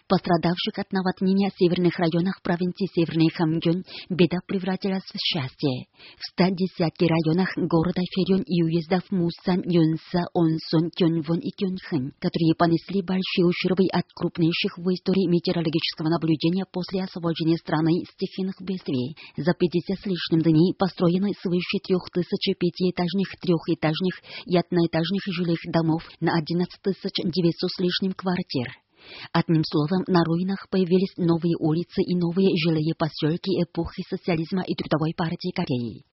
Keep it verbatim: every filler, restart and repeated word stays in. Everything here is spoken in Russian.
В пострадавших от наводнения северных районах провинции Северный Хамгён беда превратилась в счастье. В ста десятки районах города Ферён и уездов Мусан, Юнса, Онсон, Кёнвон и Кёнхэн, которые понесли большие ущербы от крупнейших в истории метеорологического наблюдения после освобождения страны стихийных бедствий. За пятьдесят с лишним дней построены свыше трех тысяч пятиэтажных, трехэтажных и одноэтажных жилых домов на одиннадцать тысяч девятьсот с лишним квартир. Одним словом, на руинах появились новые улицы и новые жилые поселки эпохи социализма и Трудовой партии Кореи.